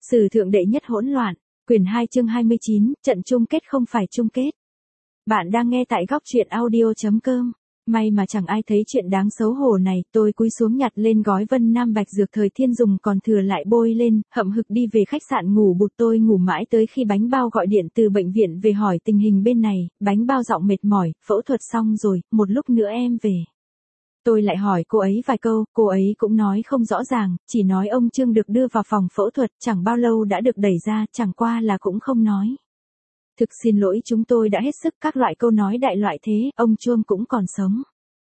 Sử thượng đệ nhất hỗn loạn, quyển 2 chương 29, trận chung kết không phải chung kết. Bạn đang nghe tại góc truyện audio.com. May mà chẳng ai thấy chuyện đáng xấu hổ này, tôi cúi xuống nhặt lên gói Vân Nam Bạch dược thời thiên dùng còn thừa lại bôi lên, hậm hực đi về khách sạn ngủ bụt. Tôi ngủ mãi tới khi bánh bao gọi điện từ bệnh viện về hỏi tình hình bên này, bánh bao giọng mệt mỏi, phẫu thuật xong rồi, một lúc nữa em về. Tôi lại hỏi cô ấy vài câu, cô ấy cũng nói không rõ ràng, chỉ nói ông Trương được đưa vào phòng phẫu thuật, chẳng bao lâu đã được đẩy ra, chẳng qua là cũng không nói. Thực xin lỗi chúng tôi đã hết sức, các loại câu nói đại loại thế, ông Trương cũng còn sống.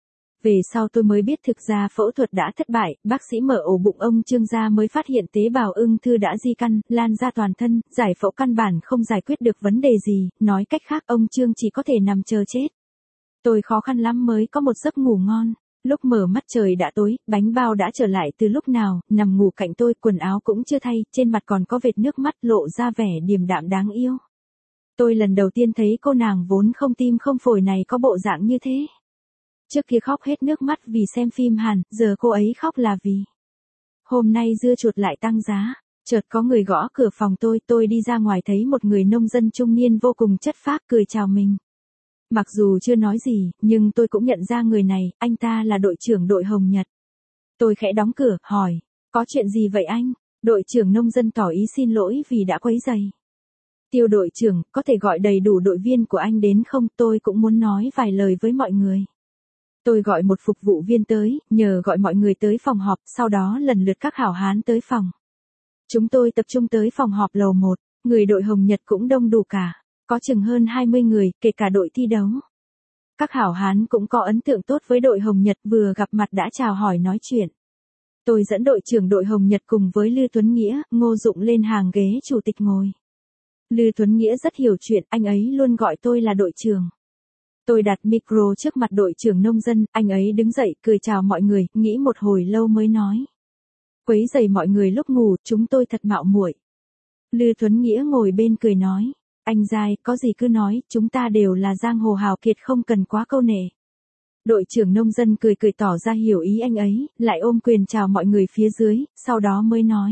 Về sau tôi mới biết thực ra phẫu thuật đã thất bại, bác sĩ mở ổ bụng ông Trương ra mới phát hiện tế bào ung thư đã di căn, lan ra toàn thân, giải phẫu căn bản không giải quyết được vấn đề gì, nói cách khác ông Trương chỉ có thể nằm chờ chết. Tôi khó khăn lắm mới có một giấc ngủ ngon. Lúc mở mắt trời đã tối, bánh bao đã trở lại từ lúc nào, nằm ngủ cạnh tôi, quần áo cũng chưa thay, trên mặt còn có vệt nước mắt lộ ra vẻ điềm đạm đáng yêu. Tôi lần đầu tiên thấy cô nàng vốn không tim không phổi này có bộ dạng như thế. Trước kia khóc hết nước mắt vì xem phim Hàn, giờ cô ấy khóc là vì hôm nay dưa chuột lại tăng giá. Chợt có người gõ cửa phòng tôi đi ra ngoài thấy một người nông dân trung niên vô cùng chất phác cười chào mình. Mặc dù chưa nói gì, nhưng tôi cũng nhận ra người này, anh ta là đội trưởng đội Hồng Nhật. Tôi khẽ đóng cửa, hỏi, có chuyện gì vậy anh? Đội trưởng nông dân tỏ ý xin lỗi vì đã quấy rầy. Tiêu đội trưởng, có thể gọi đầy đủ đội viên của anh đến không? Tôi cũng muốn nói vài lời với mọi người. Tôi gọi một phục vụ viên tới, nhờ gọi mọi người tới phòng họp, sau đó lần lượt các hảo hán tới phòng. Chúng tôi tập trung tới phòng họp lầu 1, người đội Hồng Nhật cũng đông đủ cả. Có chừng hơn 20 người, kể cả đội thi đấu. Các hảo hán cũng có ấn tượng tốt với đội Hồng Nhật, vừa gặp mặt đã chào hỏi nói chuyện. Tôi dẫn đội trưởng đội Hồng Nhật cùng với Lư Tuấn Nghĩa, Ngô Dụng lên hàng ghế chủ tịch ngồi. Lư Tuấn Nghĩa rất hiểu chuyện, anh ấy luôn gọi tôi là đội trưởng. Tôi đặt micro trước mặt đội trưởng nông dân, anh ấy đứng dậy, cười chào mọi người, nghĩ một hồi lâu mới nói. Quấy rầy mọi người lúc ngủ, chúng tôi thật mạo muội. Lư Tuấn Nghĩa ngồi bên cười nói. Anh Giai, có gì cứ nói, chúng ta đều là giang hồ hào kiệt không cần quá câu nệ. Đội trưởng nông dân cười tỏ ra hiểu ý anh ấy, lại ôm quyền chào mọi người phía dưới, sau đó mới nói.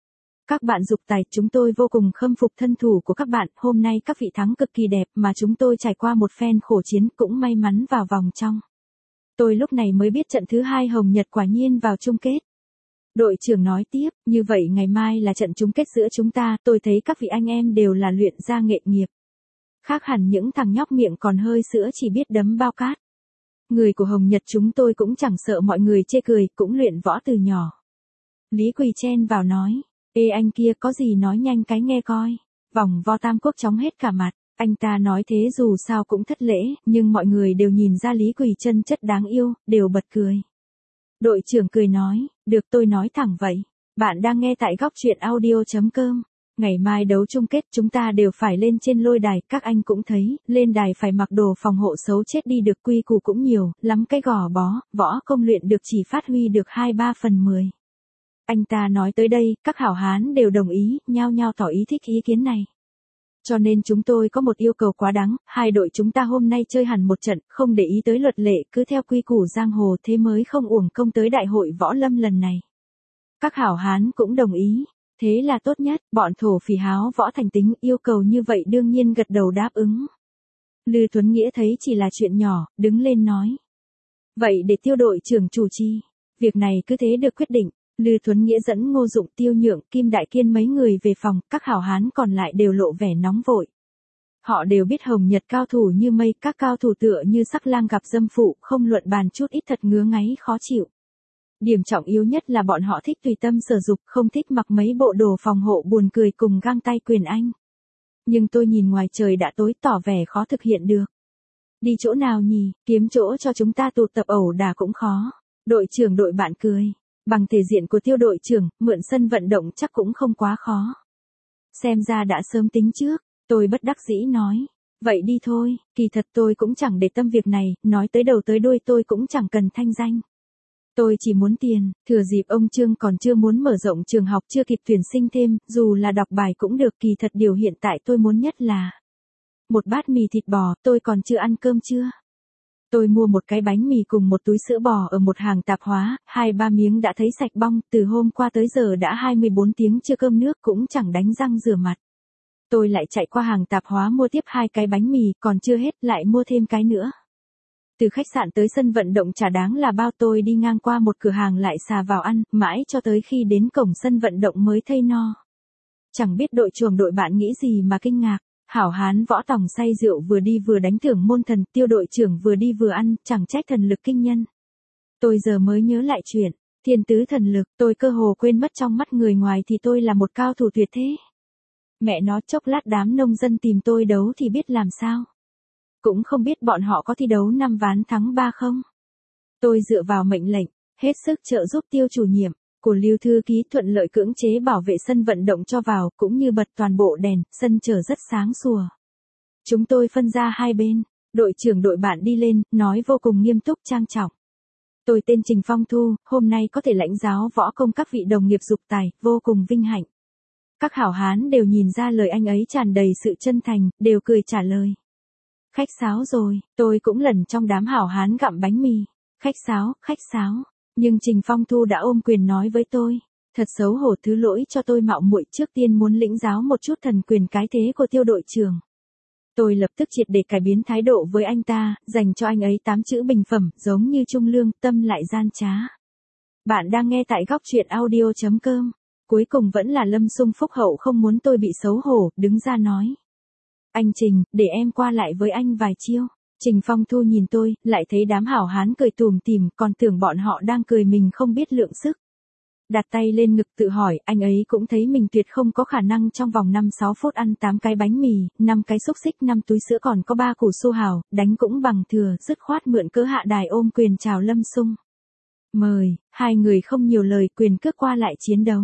Các bạn dục tài, chúng tôi vô cùng khâm phục thân thủ của các bạn, hôm nay các vị thắng cực kỳ đẹp mà chúng tôi trải qua một phen khổ chiến cũng may mắn vào vòng trong. Tôi lúc này mới biết trận thứ 2 Hồng Nhật quả nhiên vào chung kết. Đội trưởng nói tiếp, như vậy ngày mai là trận chung kết giữa chúng ta, tôi thấy các vị anh em đều là luyện ra nghệ nghiệp. Khác hẳn những thằng nhóc miệng còn hơi sữa chỉ biết đấm bao cát. Người của Hồng Nhật chúng tôi cũng chẳng sợ mọi người chê cười, cũng luyện võ từ nhỏ. Lý Quỳ chen vào nói, ê anh kia có gì nói nhanh cái nghe coi. Vòng vo Tam Quốc chóng hết cả mặt, anh ta nói thế dù sao cũng thất lễ, nhưng mọi người đều nhìn ra Lý Quỳ chân chất đáng yêu, đều bật cười. Đội trưởng cười nói, được tôi nói thẳng vậy. Bạn đang nghe tại góc truyện audio.com. Ngày mai đấu chung kết chúng ta đều phải lên trên lôi đài, các anh cũng thấy, lên đài phải mặc đồ phòng hộ xấu chết đi được, quy củ cũng nhiều, lắm cái gò bó, võ công luyện được chỉ phát huy được 2/3/10. Anh ta nói tới đây, các hảo hán đều đồng ý, nhao nhao tỏ ý thích ý kiến này. Cho nên chúng tôi có một yêu cầu quá đáng, hai đội chúng ta hôm nay chơi hẳn một trận, không để ý tới luật lệ, cứ theo quy củ giang hồ, thế mới không uổng công tới đại hội võ lâm lần này. Các hảo hán cũng đồng ý, thế là tốt nhất, bọn thổ phỉ háo võ thành tính, yêu cầu như vậy đương nhiên gật đầu đáp ứng. Lư Tuấn Nghĩa thấy chỉ là chuyện nhỏ, đứng lên nói. Vậy để Tiêu đội trưởng chủ trì, việc này cứ thế được quyết định. Lư Tuấn Nghĩa dẫn Ngô Dụng, Tiêu Nhượng, Kim Đại Kiên mấy người về phòng, các hảo hán còn lại đều lộ vẻ nóng vội. Họ đều biết Hồng Nhật cao thủ như mây, các cao thủ tựa như sắc lang gặp dâm phụ, không luận bàn chút ít thật ngứa ngáy khó chịu. Điểm trọng yếu nhất là bọn họ thích tùy tâm sở dục, không thích mặc mấy bộ đồ phòng hộ buồn cười cùng găng tay quyền Anh. Nhưng tôi nhìn ngoài trời đã tối tỏ vẻ khó thực hiện được. Đi chỗ nào nhỉ, kiếm chỗ cho chúng ta tụ tập ẩu đả cũng khó. Đội trưởng đội bạn cười. Bằng thể diện của Tiêu đội trưởng, mượn sân vận động chắc cũng không quá khó. Xem ra đã sớm tính trước, tôi bất đắc dĩ nói. Vậy đi thôi, kỳ thật tôi cũng chẳng để tâm việc này, nói tới đầu tới đuôi tôi cũng chẳng cần thanh danh. Tôi chỉ muốn tiền, thừa dịp ông Trương còn chưa muốn mở rộng trường học, chưa kịp tuyển sinh thêm, dù là đọc bài cũng được, kỳ thật điều hiện tại tôi muốn nhất là một bát mì thịt bò, tôi còn chưa ăn cơm trưa. Tôi mua một cái bánh mì cùng một túi sữa bò ở một hàng tạp hóa, 2-3 miếng đã thấy sạch bong, từ hôm qua tới giờ đã 24 tiếng chưa cơm nước cũng chẳng đánh răng rửa mặt. Tôi lại chạy qua hàng tạp hóa mua tiếp 2 cái bánh mì, còn chưa hết lại mua thêm cái nữa. Từ khách sạn tới sân vận động chả đáng là bao, tôi đi ngang qua một cửa hàng lại xà vào ăn, mãi cho tới khi đến cổng sân vận động mới thấy no. Chẳng biết đội trưởng đội bạn nghĩ gì mà kinh ngạc. Hảo hán võ tòng say rượu vừa đi vừa đánh thưởng môn thần, Tiêu đội trưởng vừa đi vừa ăn, chẳng trách thần lực kinh nhân. Tôi giờ mới nhớ lại chuyện, thiên tứ thần lực, tôi cơ hồ quên mất trong mắt người ngoài thì tôi là một cao thủ tuyệt thế. Mẹ nó, chốc lát đám nông dân tìm tôi đấu thì biết làm sao. Cũng không biết bọn họ có thi đấu 5 ván thắng 3 không. Tôi dựa vào mệnh lệnh, hết sức trợ giúp Tiêu chủ nhiệm của Lưu thư ký thuận lợi cưỡng chế bảo vệ sân vận động cho vào, cũng như bật toàn bộ đèn, sân trở rất sáng sủa. Chúng tôi phân ra hai bên, đội trưởng đội bạn đi lên, nói vô cùng nghiêm túc trang trọng. Tôi tên Trình Phong Thu, hôm nay có thể lãnh giáo võ công các vị đồng nghiệp dục tài, vô cùng vinh hạnh. Các hảo hán đều nhìn ra lời anh ấy tràn đầy sự chân thành, đều cười trả lời. Khách sáo rồi, tôi cũng lần trong đám hảo hán gặm bánh mì. Khách sáo. Nhưng Trình Phong Thu đã ôm quyền nói với tôi, thật xấu hổ, thứ lỗi cho tôi mạo muội trước tiên muốn lĩnh giáo một chút thần quyền cái thế của Tiêu đội trưởng. Tôi lập tức triệt để cải biến thái độ với anh ta, dành cho anh ấy 8 chữ bình phẩm, giống như trung lương, tâm lại gian trá. Bạn đang nghe tại góc truyện audio.com. Cuối cùng vẫn là Lâm Sung phúc hậu không muốn tôi bị xấu hổ, đứng ra nói. Anh Trình, để em qua lại với anh vài chiêu. Trình Phong Thu nhìn tôi, lại thấy đám hảo hán cười tùm tìm, còn tưởng bọn họ đang cười mình không biết lượng sức. Đặt tay lên ngực tự hỏi, anh ấy cũng thấy mình tuyệt không có khả năng trong vòng 5-6 phút ăn 8 cái bánh mì, 5 cái xúc xích, 5 túi sữa còn có 3 củ su hào, đánh cũng bằng thừa, dứt khoát mượn cớ hạ đài ôm quyền chào Lâm Sung. Mời, hai người không nhiều lời, quyền cước qua lại chiến đấu.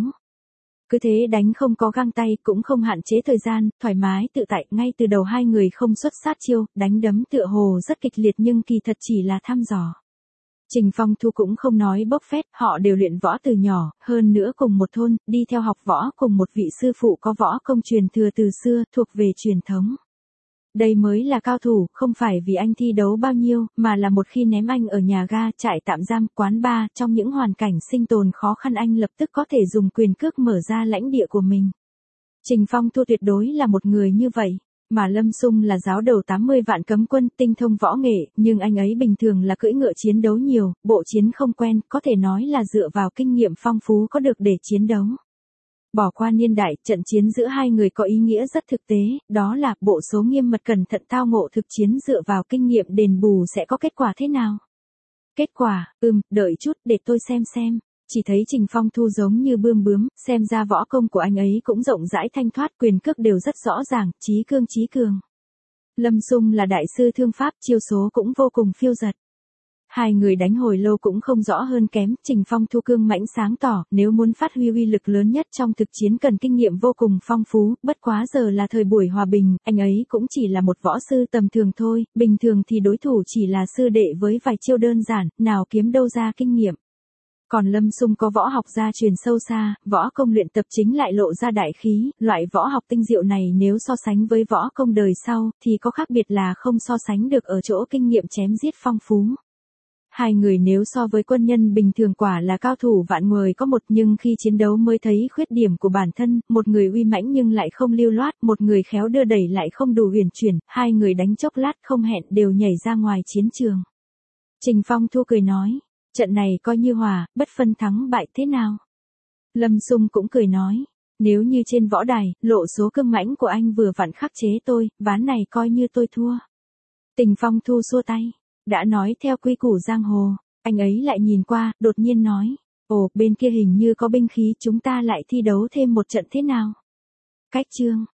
Cứ thế đánh không có găng tay, cũng không hạn chế thời gian, thoải mái tự tại, ngay từ đầu hai người không xuất sát chiêu, đánh đấm tựa hồ rất kịch liệt nhưng kỳ thật chỉ là thăm dò. Trình Phong Thu cũng không nói bốc phét, họ đều luyện võ từ nhỏ, hơn nữa cùng một thôn, đi theo học võ cùng một vị sư phụ có võ công truyền thừa từ xưa, thuộc về truyền thống. Đây mới là cao thủ, không phải vì anh thi đấu bao nhiêu, mà là một khi ném anh ở nhà ga, trại tạm giam, quán bar, trong những hoàn cảnh sinh tồn khó khăn anh lập tức có thể dùng quyền cước mở ra lãnh địa của mình. Trình Phong Thu tuyệt đối là một người như vậy. Mà Lâm Sung là giáo đầu 80 vạn cấm quân, tinh thông võ nghệ, nhưng anh ấy bình thường là cưỡi ngựa chiến đấu nhiều, bộ chiến không quen, có thể nói là dựa vào kinh nghiệm phong phú có được để chiến đấu. Bỏ qua niên đại, trận chiến giữa hai người có ý nghĩa rất thực tế, đó là bộ số nghiêm mật cẩn thận tao ngộ thực chiến dựa vào kinh nghiệm đền bù sẽ có kết quả thế nào. Kết quả, đợi chút để tôi xem. Chỉ thấy Trình Phong Thu giống như bươm bướm, xem ra võ công của anh ấy cũng rộng rãi thanh thoát, quyền cước đều rất rõ ràng, chí cường. Lâm Sung là đại sư thương pháp, chiêu số cũng vô cùng phiêu dật. Hai người đánh hồi lâu cũng không rõ hơn kém, Trình Phong Thu cương mãnh sáng tỏ, nếu muốn phát huy uy lực lớn nhất trong thực chiến cần kinh nghiệm vô cùng phong phú, bất quá giờ là thời buổi hòa bình, anh ấy cũng chỉ là một võ sư tầm thường thôi, bình thường thì đối thủ chỉ là sư đệ với vài chiêu đơn giản, nào kiếm đâu ra kinh nghiệm. Còn Lâm Sung có võ học gia truyền sâu xa, võ công luyện tập chính lại lộ ra đại khí, loại võ học tinh diệu này nếu so sánh với võ công đời sau, thì có khác biệt là không so sánh được ở chỗ kinh nghiệm chém giết phong phú. Hai người nếu so với quân nhân bình thường quả là cao thủ vạn người có một, nhưng khi chiến đấu mới thấy khuyết điểm của bản thân, một người uy mãnh nhưng lại không lưu loát, một người khéo đưa đẩy lại không đủ huyền chuyển, hai người đánh chốc lát không hẹn đều nhảy ra ngoài chiến trường. Trình Phong Thu cười nói, trận này coi như hòa, bất phân thắng bại thế nào. Lâm Sung cũng cười nói, nếu như trên võ đài, lộ số cương mãnh của anh vừa vặn khắc chế tôi, ván này coi như tôi thua. Trình Phong Thu xua tay. Đã nói theo quy củ giang hồ, anh ấy lại nhìn qua, đột nhiên nói, ồ, bên kia hình như có binh khí, chúng ta lại thi đấu thêm một trận thế nào? Cách chương.